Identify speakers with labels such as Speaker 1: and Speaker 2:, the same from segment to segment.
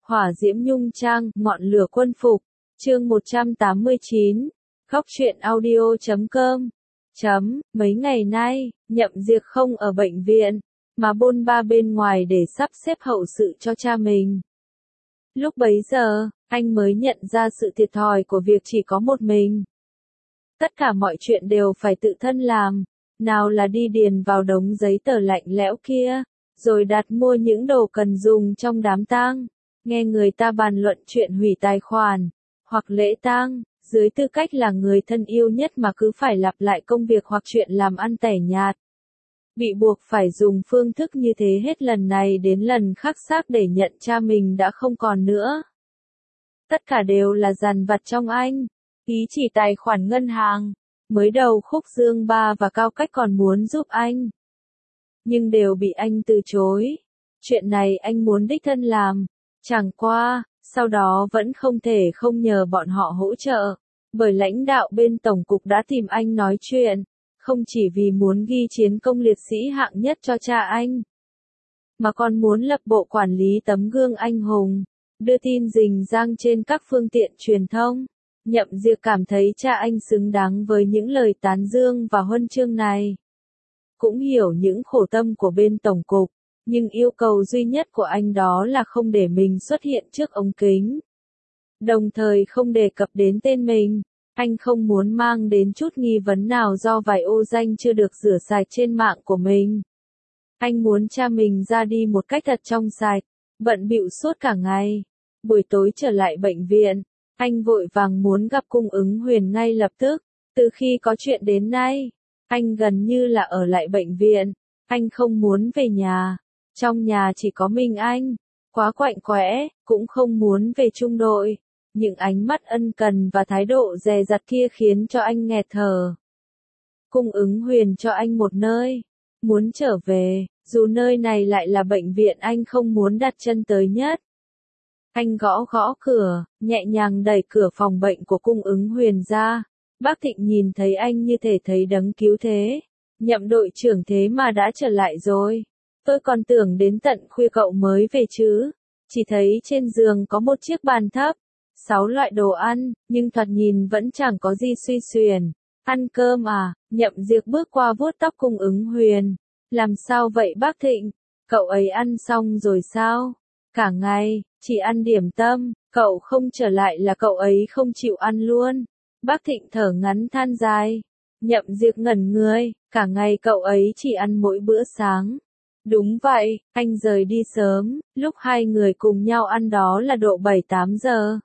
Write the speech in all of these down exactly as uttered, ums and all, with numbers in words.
Speaker 1: Hỏa diễm nhung trang, ngọn lửa quân phục. Chương một trăm tám mươi chín. Khóc chuyện audio chấm com. Chấm, mấy ngày nay, Nhậm Diệc không ở bệnh viện, mà bôn ba bên ngoài để sắp xếp hậu sự cho cha mình. Lúc bấy giờ, anh mới nhận ra sự thiệt thòi của việc chỉ có một mình. Tất cả mọi chuyện đều phải tự thân làm, nào là đi điền vào đống giấy tờ lạnh lẽo kia, rồi đặt mua những đồ cần dùng trong đám tang, nghe người ta bàn luận chuyện hủy tài khoản, hoặc lễ tang, dưới tư cách là người thân yêu nhất mà cứ phải lặp lại công việc hoặc chuyện làm ăn tẻ nhạt. Bị buộc phải dùng phương thức như thế hết lần này đến lần khác xác để nhận cha mình đã không còn nữa. Tất cả đều là dằn vặt trong anh, ý chỉ tài khoản ngân hàng, mới đầu Khúc Dương Ba và Cao Cách còn muốn giúp anh. Nhưng đều bị anh từ chối. Chuyện này anh muốn đích thân làm, chẳng qua, sau đó vẫn không thể không nhờ bọn họ hỗ trợ, bởi lãnh đạo bên Tổng cục đã tìm anh nói chuyện, không chỉ vì muốn ghi chiến công liệt sĩ hạng nhất cho cha anh, mà còn muốn lập bộ quản lý tấm gương anh hùng, đưa tin rình rang trên các phương tiện truyền thông. Nhậm Diệc cảm thấy cha anh xứng đáng với những lời tán dương và huân chương này. Cũng hiểu những khổ tâm của bên Tổng cục, nhưng yêu cầu duy nhất của anh đó là không để mình xuất hiện trước ống kính. Đồng thời không đề cập đến tên mình, anh không muốn mang đến chút nghi vấn nào do vài ô danh chưa được rửa sạch trên mạng của mình. Anh muốn cha mình ra đi một cách thật trong sạch, bận bịu suốt cả ngày. Buổi tối trở lại bệnh viện, anh vội vàng muốn gặp Cung Ứng Huyền ngay lập tức. Từ khi có chuyện đến nay, anh gần như là ở lại bệnh viện, anh không muốn về nhà. Trong nhà chỉ có mình anh, quá quạnh quẽ, cũng không muốn về trung đội. Những ánh mắt ân cần và thái độ dè dặt kia khiến cho anh nghẹt thở. Cung Ứng Huyền cho anh một nơi, muốn trở về, dù nơi này lại là bệnh viện anh không muốn đặt chân tới nhất. Anh gõ gõ cửa, nhẹ nhàng đẩy cửa phòng bệnh của Cung Ứng Huyền ra. Bác Thịnh nhìn thấy anh như thể thấy đấng cứu thế. Nhậm đội trưởng thế mà đã trở lại rồi. Tôi còn tưởng đến tận khuya cậu mới về chứ. Chỉ thấy trên giường có một chiếc bàn thấp, sáu loại đồ ăn, nhưng thoạt nhìn vẫn chẳng có gì suy xuyển. Ăn cơm à? Nhậm Diệc bước qua vuốt tóc Cung Ứng Huyền. Làm sao vậy bác Thịnh? Cậu ấy ăn xong rồi sao? Cả ngày, chỉ ăn điểm tâm, cậu không trở lại là cậu ấy không chịu ăn luôn. Bác Thịnh thở ngắn than dài. Nhậm Diệc ngẩn người, cả ngày cậu ấy chỉ ăn mỗi bữa sáng. Đúng vậy, anh rời đi sớm, lúc hai người cùng nhau ăn đó là độ bảy tám giờ.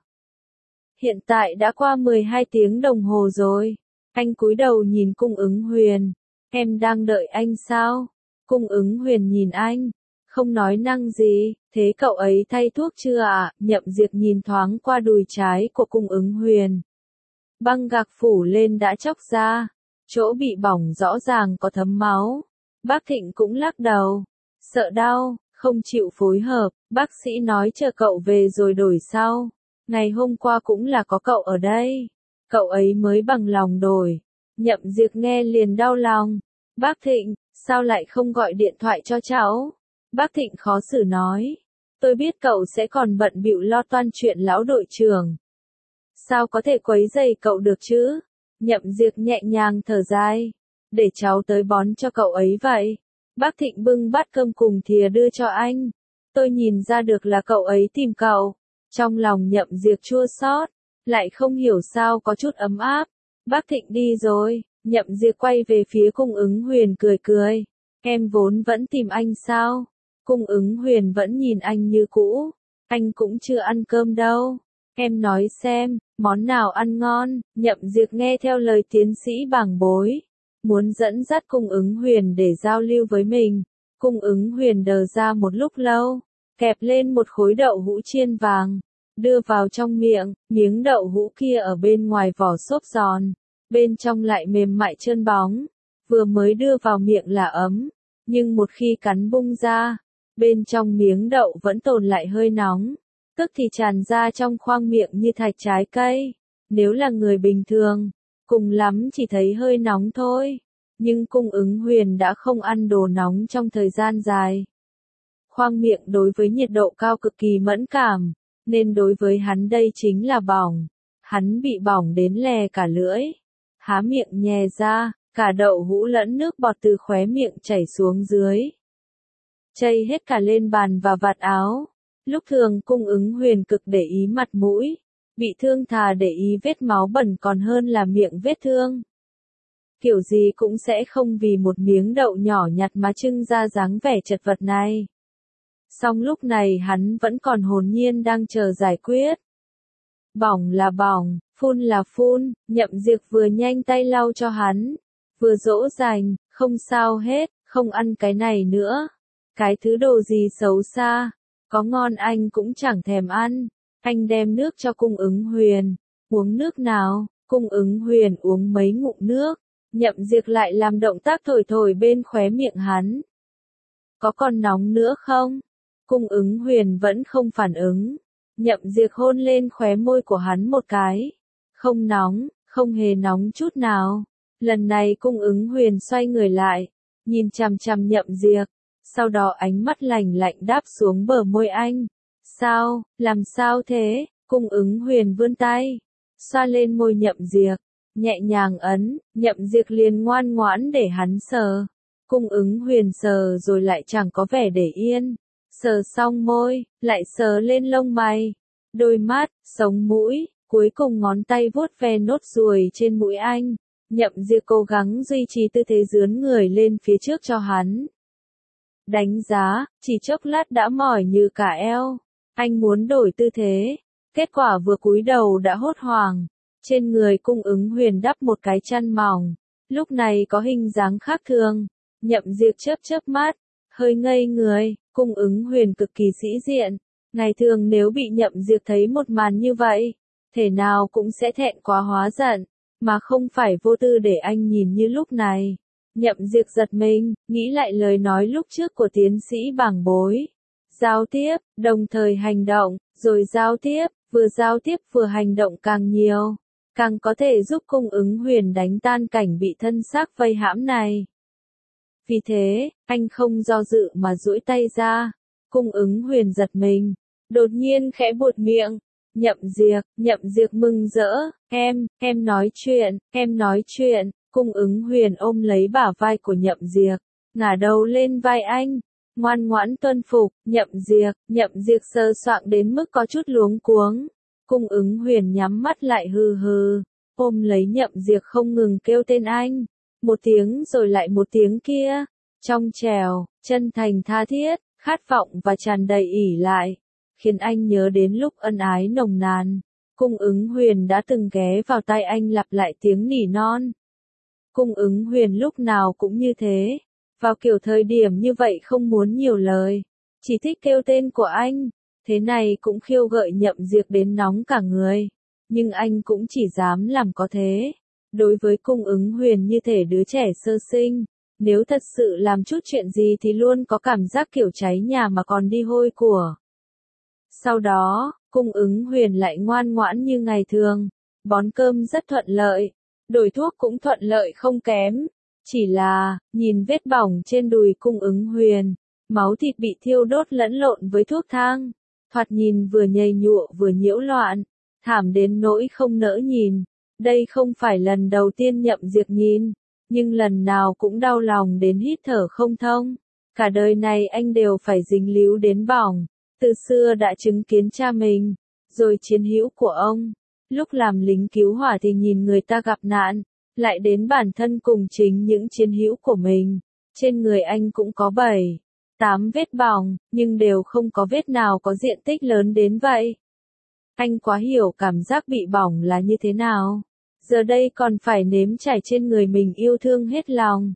Speaker 1: Hiện tại đã qua mười hai tiếng đồng hồ rồi. Anh cúi đầu nhìn Cung Ứng Huyền. Em đang đợi anh sao? Cung Ứng Huyền nhìn anh, không nói năng gì. Thế cậu ấy thay thuốc chưa ạ? Nhậm Diệc nhìn thoáng qua đùi trái của Cung Ứng Huyền. Băng gạc phủ lên đã chóc ra, chỗ bị bỏng rõ ràng có thấm máu. Bác Thịnh cũng lắc đầu, sợ đau, không chịu phối hợp. Bác sĩ nói chờ cậu về rồi đổi sau. Ngày hôm qua cũng là có cậu ở đây, cậu ấy mới bằng lòng đổi. Nhậm Diệc nghe liền đau lòng. Bác Thịnh, sao lại không gọi điện thoại cho cháu? Bác Thịnh khó xử nói. Tôi biết cậu sẽ còn bận bịu lo toan chuyện lão đội trưởng. Sao có thể quấy rầy cậu được chứ? Nhậm Diệc nhẹ nhàng thở dài. Để cháu tới bón cho cậu ấy vậy. Bác Thịnh bưng bát cơm cùng thìa đưa cho anh. Tôi nhìn ra được là cậu ấy tìm cậu. Trong lòng Nhậm Diệc chua xót, lại không hiểu sao có chút ấm áp. Bác Thịnh đi rồi. Nhậm Diệc quay về phía Cung Ứng Huyền cười cười. Em vốn vẫn tìm anh sao? Cung Ứng Huyền vẫn nhìn anh như cũ. Anh cũng chưa ăn cơm đâu. Em nói xem, món nào ăn ngon? Nhậm Diệc nghe theo lời tiến sĩ bảng bối, muốn dẫn dắt Cung Ứng Huyền để giao lưu với mình. Cung Ứng Huyền đờ ra một lúc lâu, kẹp lên một khối đậu hũ chiên vàng, đưa vào trong miệng. Miếng đậu hũ kia ở bên ngoài vỏ xốp giòn, bên trong lại mềm mại trơn bóng. Vừa mới đưa vào miệng là ấm, nhưng một khi cắn bung ra, bên trong miếng đậu vẫn tồn lại hơi nóng, tức thì tràn ra trong khoang miệng như thạch trái cây. Nếu là người bình thường, cùng lắm chỉ thấy hơi nóng thôi. Nhưng Cung Ứng Huyền đã không ăn đồ nóng trong thời gian dài. Khoang miệng đối với nhiệt độ cao cực kỳ mẫn cảm, nên đối với hắn đây chính là bỏng. Hắn bị bỏng đến lè cả lưỡi. Há miệng nhè ra, cả đậu hũ lẫn nước bọt từ khóe miệng chảy xuống dưới. Chây hết cả lên bàn và vạt áo. Lúc thường Cung Ứng Huyền cực để ý mặt mũi. Bị thương thà để ý vết máu bẩn còn hơn là miệng vết thương. Kiểu gì cũng sẽ không vì một miếng đậu nhỏ nhặt mà trưng ra dáng vẻ chật vật này. Song lúc này hắn vẫn còn hồn nhiên đang chờ giải quyết. Bỏng là bỏng, phun là phun, Nhậm Diệp vừa nhanh tay lau cho hắn, vừa dỗ dành, không sao hết, không ăn cái này nữa. Cái thứ đồ gì xấu xa, có ngon anh cũng chẳng thèm ăn. Anh đem nước cho Cung Ứng Huyền, uống nước nào. Cung Ứng Huyền uống mấy ngụm nước, Nhậm Diệp lại làm động tác thổi thổi bên khóe miệng hắn. Có còn nóng nữa không? Cung Ứng Huyền vẫn không phản ứng. Nhậm Diệp hôn lên khóe môi của hắn một cái. Không nóng, không hề nóng chút nào. Lần này Cung Ứng Huyền xoay người lại, nhìn chằm chằm Nhậm Diệp, sau đó ánh mắt lạnh lạnh đáp xuống bờ môi anh. Sao, làm sao thế? Cung Ứng Huyền vươn tay, xoa lên môi Nhậm Diệp, nhẹ nhàng ấn, Nhậm Diệp liền ngoan ngoãn để hắn sờ. Cung Ứng Huyền sờ rồi lại chẳng có vẻ để yên. Sờ xong môi, lại sờ lên lông mày, đôi mắt, sống mũi, cuối cùng ngón tay vuốt ve nốt ruồi trên mũi anh. Nhậm Diệp cố gắng duy trì tư thế dướn người lên phía trước cho hắn. Đánh giá, chỉ chốc lát đã mỏi như cả eo. Anh muốn đổi tư thế, kết quả vừa cúi đầu đã hốt hoảng. Trên người Cung Ứng Huyền đắp một cái chăn mỏng, lúc này có hình dáng khác thường. Nhậm Diệp chớp chớp mắt, hơi ngây người. Cung Ứng Huyền cực kỳ sĩ diện, ngày thường nếu bị Nhậm Diệp thấy một màn như vậy, thể nào cũng sẽ thẹn quá hóa giận, mà không phải vô tư để anh nhìn như lúc này. Nhậm Diệp giật mình, nghĩ lại lời nói lúc trước của tiến sĩ Bàng Bối. Giao tiếp, đồng thời hành động, rồi giao tiếp, vừa giao tiếp vừa hành động càng nhiều, càng có thể giúp Cung Ứng Huyền đánh tan cảnh bị thân xác vây hãm này. Vì thế, anh không do dự mà duỗi tay ra. Cung Ứng Huyền giật mình, đột nhiên khẽ buột miệng. Nhậm Diệp, Nhậm Diệp mừng rỡ, em, em nói chuyện, em nói chuyện. Cung Ứng Huyền ôm lấy bả vai của Nhậm Diệp, ngả đầu lên vai anh, ngoan ngoãn tuân phục. Nhậm Diệp, Nhậm Diệp sờ soạng đến mức có chút luống cuống. Cung Ứng Huyền nhắm mắt lại hừ hừ, ôm lấy Nhậm Diệp không ngừng kêu tên anh. Một tiếng rồi lại một tiếng kia, trong trẻo, chân thành tha thiết, khát vọng và tràn đầy ỷ lại, khiến anh nhớ đến lúc ân ái nồng nàn. Cung Ứng Huyền đã từng ghé vào tai anh lặp lại tiếng nỉ non. Cung Ứng Huyền lúc nào cũng như thế, vào kiểu thời điểm như vậy không muốn nhiều lời, chỉ thích kêu tên của anh, thế này cũng khiêu gợi Nhậm Diệp đến nóng cả người, nhưng anh cũng chỉ dám làm có thế. Đối với Cung Ứng Huyền như thể đứa trẻ sơ sinh, nếu thật sự làm chút chuyện gì thì luôn có cảm giác kiểu cháy nhà mà còn đi hôi của. Sau đó, Cung Ứng Huyền lại ngoan ngoãn như ngày thường, bón cơm rất thuận lợi, đổi thuốc cũng thuận lợi không kém. Chỉ là, nhìn vết bỏng trên đùi Cung Ứng Huyền, máu thịt bị thiêu đốt lẫn lộn với thuốc thang, thoạt nhìn vừa nhầy nhụa vừa nhiễu loạn, thảm đến nỗi không nỡ nhìn. Đây không phải lần đầu tiên Nhậm Diệp nhìn, nhưng lần nào cũng đau lòng đến hít thở không thông. Cả đời này anh đều phải dính líu đến bỏng, từ xưa đã chứng kiến cha mình, rồi chiến hữu của ông. Lúc làm lính cứu hỏa thì nhìn người ta gặp nạn, lại đến bản thân cùng chính những chiến hữu của mình. Trên người anh cũng có bảy, tám vết bỏng, nhưng đều không có vết nào có diện tích lớn đến vậy. Anh quá hiểu cảm giác bị bỏng là như thế nào. Giờ đây còn phải nếm trải trên người mình yêu thương hết lòng.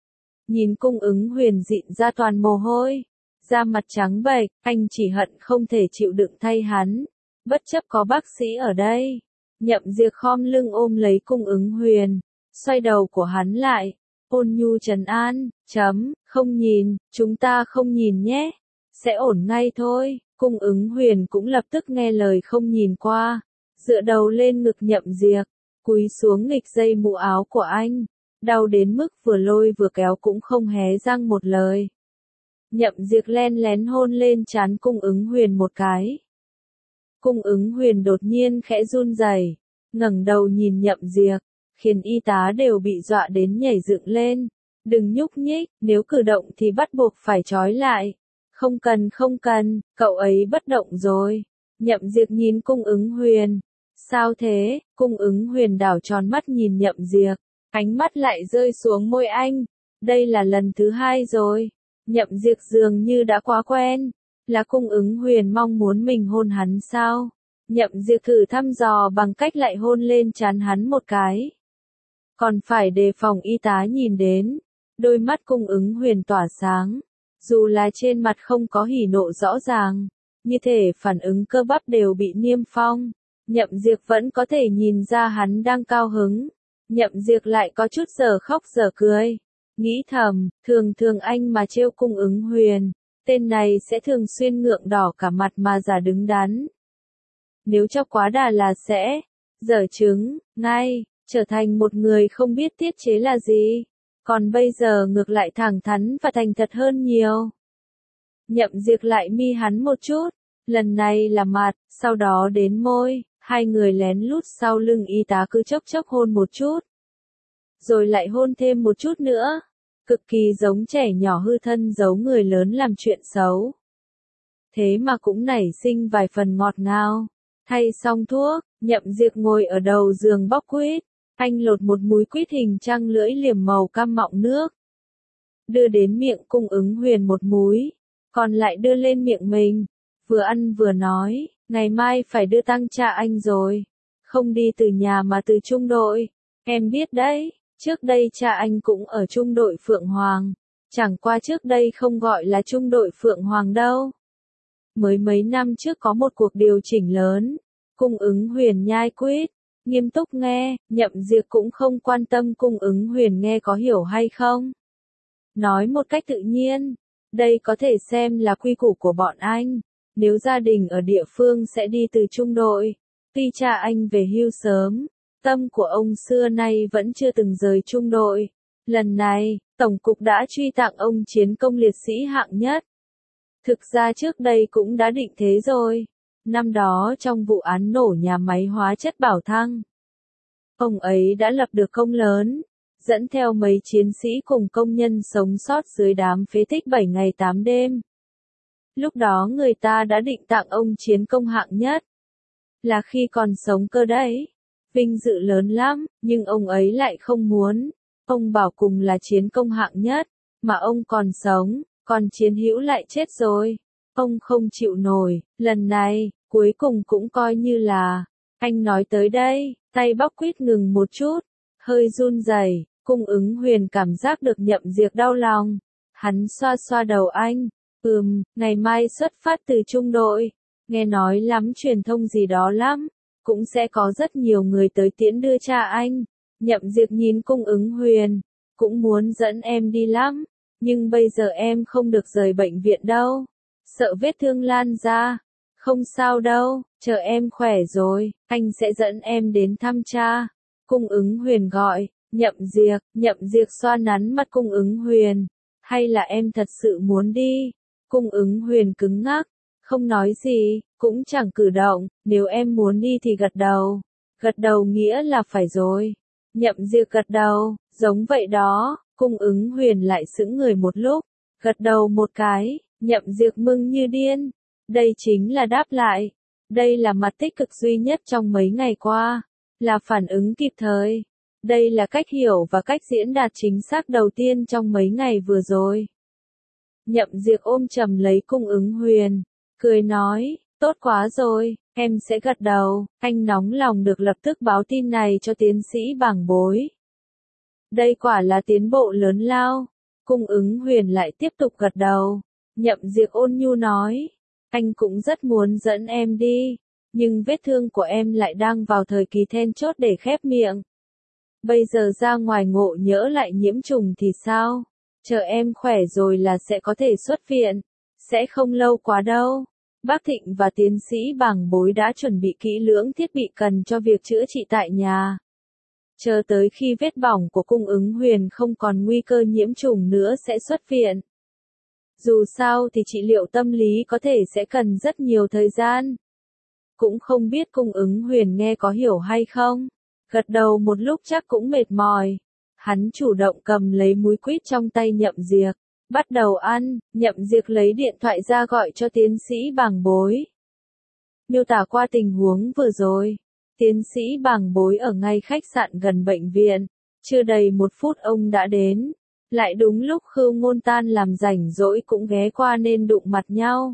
Speaker 1: Nhìn Cung Ứng Huyền dịn ra toàn mồ hôi, da mặt trắng bệch, anh chỉ hận không thể chịu đựng thay hắn, bất chấp có bác sĩ ở đây. Nhậm Diệp khom lưng ôm lấy Cung Ứng Huyền, xoay đầu của hắn lại, ôn nhu trấn an, chấm, không nhìn, chúng ta không nhìn nhé, sẽ ổn ngay thôi. Cung Ứng Huyền cũng lập tức nghe lời không nhìn qua, dựa đầu lên ngực Nhậm Diệp, cúi xuống nghịch dây mũ áo của anh, đau đến mức vừa lôi vừa kéo cũng không hé răng một lời. Nhậm Diệp len lén hôn lên trán Cung Ứng Huyền một cái. Cung ứng huyền đột nhiên khẽ run rẩy, ngẩng đầu nhìn Nhậm Diệp, khiến y tá đều bị dọa đến nhảy dựng lên. Đừng nhúc nhích, nếu cử động thì bắt buộc phải trói lại. Không cần không cần, cậu ấy bất động rồi. Nhậm Diệp nhìn cung ứng huyền. Sao thế? Cung ứng huyền đảo tròn mắt nhìn Nhậm Diệp, ánh mắt lại rơi xuống môi anh. Đây là lần thứ hai rồi. Nhậm Diệp dường như đã quá quen. Là cung ứng huyền mong muốn mình hôn hắn sao? Nhậm Diệp thử thăm dò bằng cách lại hôn lên trán hắn một cái. Còn phải đề phòng y tá nhìn đến. Đôi mắt cung ứng huyền tỏa sáng. Dù là trên mặt không có hỉ nộ rõ ràng, như thể phản ứng cơ bắp đều bị niêm phong. Nhậm Diệp vẫn có thể nhìn ra hắn đang cao hứng. Nhậm Diệp lại có chút giờ khóc giờ cười. Nghĩ thầm, thường thường anh mà trêu cung ứng huyền, tên này sẽ thường xuyên ngượng đỏ cả mặt mà giả đứng đắn. Nếu cho quá đà là sẽ, dở chứng, ngay, trở thành một người không biết tiết chế là gì. Còn bây giờ ngược lại thẳng thắn và thành thật hơn nhiều. Nhậm Diệp lại mi hắn một chút, lần này là mặt, sau đó đến môi, hai người lén lút sau lưng y tá cứ chốc chốc hôn một chút. Rồi lại hôn thêm một chút nữa, cực kỳ giống trẻ nhỏ hư thân giấu người lớn làm chuyện xấu. Thế mà cũng nảy sinh vài phần ngọt ngào. Thay xong thuốc, Nhậm Diệp ngồi ở đầu giường bóc quýt. Anh lột một múi quýt hình trăng lưỡi liềm màu cam mọng nước. Đưa đến miệng cung ứng huyền một múi, còn lại đưa lên miệng mình. Vừa ăn vừa nói, ngày mai phải đưa tăng cha anh rồi. Không đi từ nhà mà từ trung đội. Em biết đấy, trước đây cha anh cũng ở trung đội Phượng Hoàng. Chẳng qua trước đây không gọi là trung đội Phượng Hoàng đâu. Mới mấy năm trước có một cuộc điều chỉnh lớn. Cung ứng huyền nhai quýt. Nghiêm túc nghe, Nhậm Diệp cũng không quan tâm cung ứng huyền nghe có hiểu hay không. Nói một cách tự nhiên, đây có thể xem là quy củ của bọn anh. Nếu gia đình ở địa phương sẽ đi từ trung đội. Tuy cha anh về hưu sớm, tâm của ông xưa nay vẫn chưa từng rời trung đội. Lần này, Tổng cục đã truy tặng ông chiến công liệt sĩ hạng nhất. Thực ra trước đây cũng đã định thế rồi. Năm đó trong vụ án nổ nhà máy hóa chất Bảo Thăng, ông ấy đã lập được công lớn, dẫn theo mấy chiến sĩ cùng công nhân sống sót dưới đám phế tích bảy ngày tám đêm. Lúc đó người ta đã định tặng ông chiến công hạng nhất. Là khi còn sống cơ đấy. Vinh dự lớn lắm, nhưng ông ấy lại không muốn. Ông bảo cùng là chiến công hạng nhất, mà ông còn sống, còn chiến hữu lại chết rồi. Ông không chịu nổi, lần này, cuối cùng cũng coi như là. Anh nói tới đây, tay bóc quýt ngừng một chút, hơi run rẩy. Cung ứng huyền cảm giác được Nhậm Diệp đau lòng. Hắn xoa xoa đầu anh, ừm, ngày mai xuất phát từ trung đội, nghe nói lắm truyền thông gì đó lắm, cũng sẽ có rất nhiều người tới tiễn đưa cha anh. Nhậm Diệp nhìn cung ứng huyền, cũng muốn dẫn em đi lắm, nhưng bây giờ em không được rời bệnh viện đâu, sợ vết thương lan ra. Không sao đâu, chờ em khỏe rồi, anh sẽ dẫn em đến thăm cha. Cung ứng huyền gọi, Nhậm Diệp, Nhậm Diệp xoa nắn mặt cung ứng huyền. Hay là em thật sự muốn đi? Cung ứng huyền cứng ngắc, không nói gì, cũng chẳng cử động, nếu em muốn đi thì gật đầu. Gật đầu nghĩa là phải rồi. Nhậm Diệp gật đầu, giống vậy đó, cung ứng huyền lại sững người một lúc, gật đầu một cái, Nhậm Diệp mừng như điên. Đây chính là đáp lại. Đây là mặt tích cực duy nhất trong mấy ngày qua. Là phản ứng kịp thời. Đây là cách hiểu và cách diễn đạt chính xác đầu tiên trong mấy ngày vừa rồi. Nhậm Diệp ôm chầm lấy cung ứng huyền, cười nói, tốt quá rồi, em sẽ gật đầu. Anh nóng lòng được lập tức báo tin này cho tiến sĩ bảng bối. Đây quả là tiến bộ lớn lao. Cung ứng huyền lại tiếp tục gật đầu. Nhậm Diệp ôn nhu nói, anh cũng rất muốn dẫn em đi, nhưng vết thương của em lại đang vào thời kỳ then chốt để khép miệng. Bây giờ ra ngoài ngộ nhỡ lại nhiễm trùng thì sao? Chờ em khỏe rồi là sẽ có thể xuất viện. Sẽ không lâu quá đâu. Bác Thịnh và tiến sĩ bảng bối đã chuẩn bị kỹ lưỡng thiết bị cần cho việc chữa trị tại nhà. Chờ tới khi vết bỏng của cung ứng huyền không còn nguy cơ nhiễm trùng nữa sẽ xuất viện. Dù sao thì trị liệu tâm lý có thể sẽ cần rất nhiều thời gian. cũng không biết cung ứng huyền nghe có hiểu hay không. Gật đầu một lúc chắc cũng mệt mỏi. Hắn chủ động cầm lấy múi quýt trong tay Nhậm Diệp, bắt đầu ăn. Nhậm Diệp lấy điện thoại ra gọi cho tiến sĩ Bàng Bối. Miêu tả qua tình huống vừa rồi. Tiến sĩ Bàng Bối ở ngay khách sạn gần bệnh viện. Chưa đầy một phút ông đã đến. Lại đúng lúc Khưu Ngôn tan làm rảnh rỗi cũng ghé qua nên đụng mặt nhau.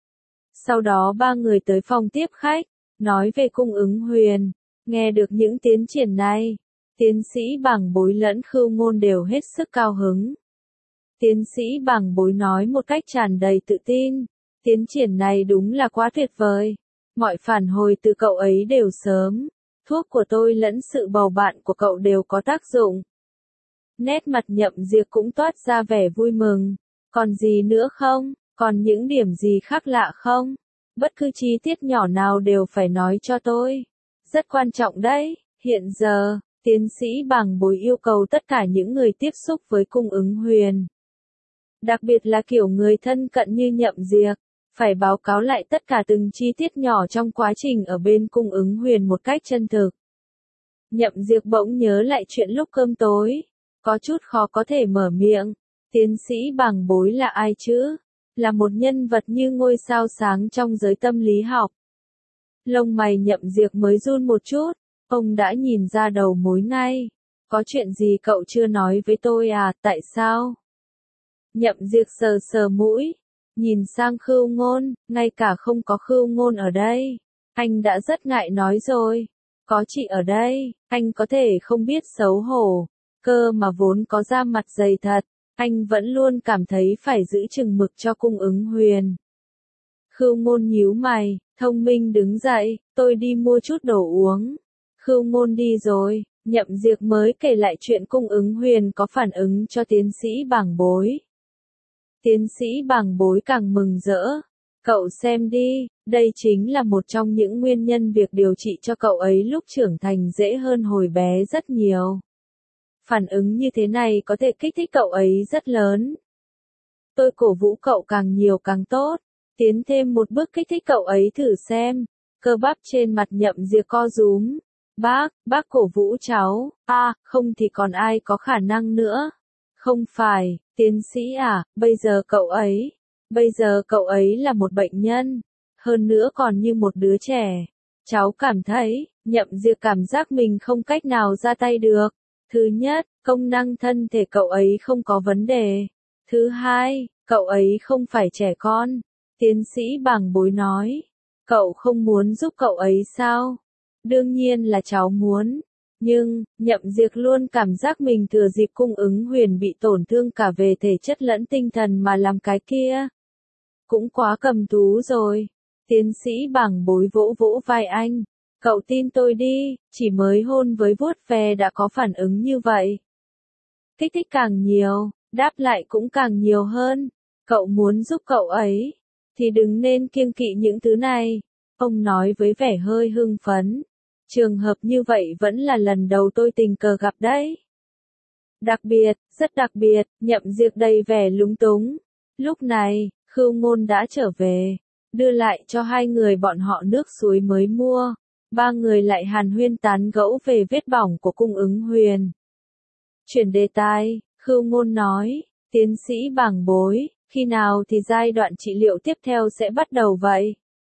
Speaker 1: Sau đó ba người tới phòng tiếp khách, nói về cung ứng huyền. Nghe được những tiến triển này, tiến sĩ Bàng Bối lẫn Khưu Ngôn đều hết sức cao hứng. Tiến sĩ Bàng Bối nói một cách tràn đầy tự tin, tiến triển này đúng là quá tuyệt vời. Mọi phản hồi từ cậu ấy đều sớm, thuốc của tôi lẫn sự bầu bạn của cậu đều có tác dụng. Nét mặt Nhậm Diệp cũng toát ra vẻ vui mừng. Còn gì nữa không? Còn những điểm gì khác lạ không? Bất cứ chi tiết nhỏ nào đều phải nói cho tôi. Rất quan trọng đấy. Hiện giờ, tiến sĩ Bàng Bối yêu cầu tất cả những người tiếp xúc với cung ứng huyền, đặc biệt là kiểu người thân cận như Nhậm Diệp, phải báo cáo lại tất cả từng chi tiết nhỏ trong quá trình ở bên cung ứng huyền một cách chân thực. Nhậm Diệp bỗng nhớ lại chuyện lúc cơm tối, có chút khó có thể mở miệng. Tiến sĩ Bàng Bối là ai chứ? Là một nhân vật như ngôi sao sáng trong giới tâm lý học. Lông mày Nhậm Diệp mới run một chút, ông đã nhìn ra đầu mối ngay. Có chuyện gì cậu chưa nói với tôi à, tại sao? Nhậm Diệp sờ sờ mũi, nhìn sang Khưu Ngôn, ngay cả không có Khưu Ngôn ở đây. Anh đã rất ngại nói rồi, có chị ở đây, anh có thể không biết xấu hổ, cơ mà vốn có da mặt dày thật, anh vẫn luôn cảm thấy phải giữ chừng mực cho cung ứng huyền. Khưu Ngôn nhíu mày, thông minh đứng dậy, tôi đi mua chút đồ uống. Khưu Ngôn đi rồi, Nhậm Diệp mới kể lại chuyện cung ứng huyền có phản ứng cho tiến sĩ Bàng Bối. Tiến sĩ Bàng Bối càng mừng rỡ. Cậu xem đi, đây chính là một trong những nguyên nhân việc điều trị cho cậu ấy lúc trưởng thành dễ hơn hồi bé rất nhiều. Phản ứng như thế này có thể kích thích cậu ấy rất lớn. Tôi cổ vũ cậu càng nhiều càng tốt, tiến thêm một bước kích thích cậu ấy thử xem. Cơ bắp trên mặt Nhậm Diệp co rúm. Bác, bác cổ vũ cháu, à, không thì còn ai có khả năng nữa. Không phải, tiến sĩ à, bây giờ cậu ấy, bây giờ cậu ấy là một bệnh nhân, hơn nữa còn như một đứa trẻ. Cháu cảm thấy, Nhậm Diệp cảm giác mình không cách nào ra tay được. Thứ nhất, công năng thân thể cậu ấy không có vấn đề. Thứ hai, cậu ấy không phải trẻ con. Tiến sĩ Bàng Bối nói, cậu không muốn giúp cậu ấy sao? Đương nhiên là cháu muốn. Nhưng, Nhậm Diệp luôn cảm giác mình thừa dịp cung ứng huyền bị tổn thương cả về thể chất lẫn tinh thần mà làm cái kia. Cũng quá cầm thú rồi. Tiến sĩ Bàng Bối vỗ vỗ vai anh. Cậu tin tôi đi, chỉ mới hôn với vuốt ve đã có phản ứng như vậy. Kích thích càng nhiều, đáp lại cũng càng nhiều hơn. Cậu muốn giúp cậu ấy, thì đừng nên kiêng kỵ những thứ này. Ông nói với vẻ hơi hưng phấn. Trường hợp như vậy vẫn là lần đầu tôi tình cờ gặp đấy. Đặc biệt, rất đặc biệt, Nhậm Diệp đầy vẻ lúng túng. Lúc này, Khưu Ngôn đã trở về, đưa lại cho hai người bọn họ nước suối mới mua. Ba người lại hàn huyên tán gẫu về vết bỏng của cung ứng huyền. Chuyển đề tài, Khưu Ngôn nói, tiến sĩ Bàng Bối, khi nào thì giai đoạn trị liệu tiếp theo sẽ bắt đầu vậy?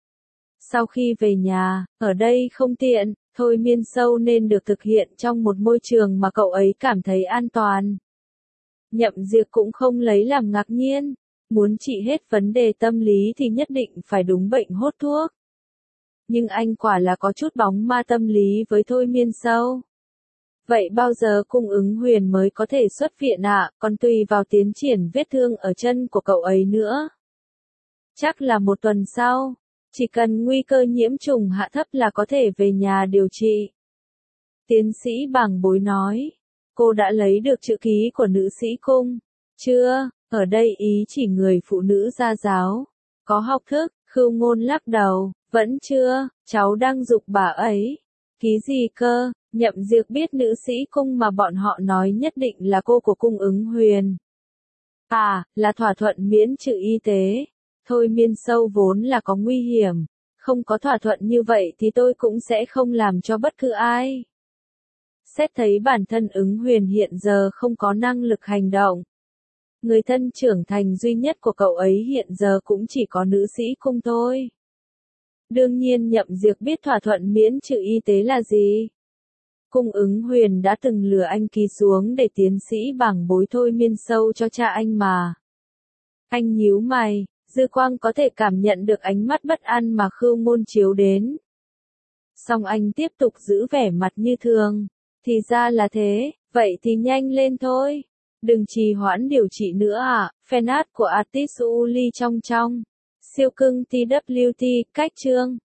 Speaker 1: Sau khi về nhà, ở đây không tiện, thôi miên sâu nên được thực hiện trong một môi trường mà cậu ấy cảm thấy an toàn. Nhậm Diệp cũng không lấy làm ngạc nhiên, muốn trị hết vấn đề tâm lý thì nhất định phải đúng bệnh hốt thuốc. Nhưng anh quả là có chút bóng ma tâm lý với thôi miên sâu. Vậy bao giờ cung ứng huyền mới có thể xuất viện ạ, à? Còn tùy vào tiến triển vết thương ở chân của cậu ấy nữa. Chắc là một tuần sau, chỉ cần nguy cơ nhiễm trùng hạ thấp là có thể về nhà điều trị. Tiến sĩ Bàng Bối nói, cô đã lấy được chữ ký của nữ sĩ cung. Chưa, ở đây ý chỉ người phụ nữ gia giáo. Có học thức, Khưu Ngôn lắc đầu, vẫn chưa, cháu đang giục bà ấy. Ký gì cơ? Nhậm Diệp biết nữ sĩ cung mà bọn họ nói nhất định là cô của cung ứng huyền. À, là thỏa thuận miễn trừ y tế. Thôi miên sâu vốn là có nguy hiểm, không có thỏa thuận như vậy thì tôi cũng sẽ không làm cho bất cứ ai. Xét thấy bản thân ứng huyền hiện giờ không có năng lực hành động. Người thân trưởng thành duy nhất của cậu ấy hiện giờ cũng chỉ có nữ sĩ cung thôi. Đương nhiên Nhậm Diệp biết thỏa thuận miễn trừ y tế là gì. Cung ứng huyền đã từng lừa anh ký xuống để tiến sĩ bảng bối thôi miên sâu cho cha anh mà. Anh nhíu mày, Dư Quang có thể cảm nhận được ánh mắt bất an mà Khưu Môn chiếu đến. Song anh tiếp tục giữ vẻ mặt như thường. Thì ra là thế, vậy thì nhanh lên thôi. Đừng trì hoãn điều trị nữa à, fan art của artist Uli trong trong. Siêu cưng tê vê kép tê, cách chương.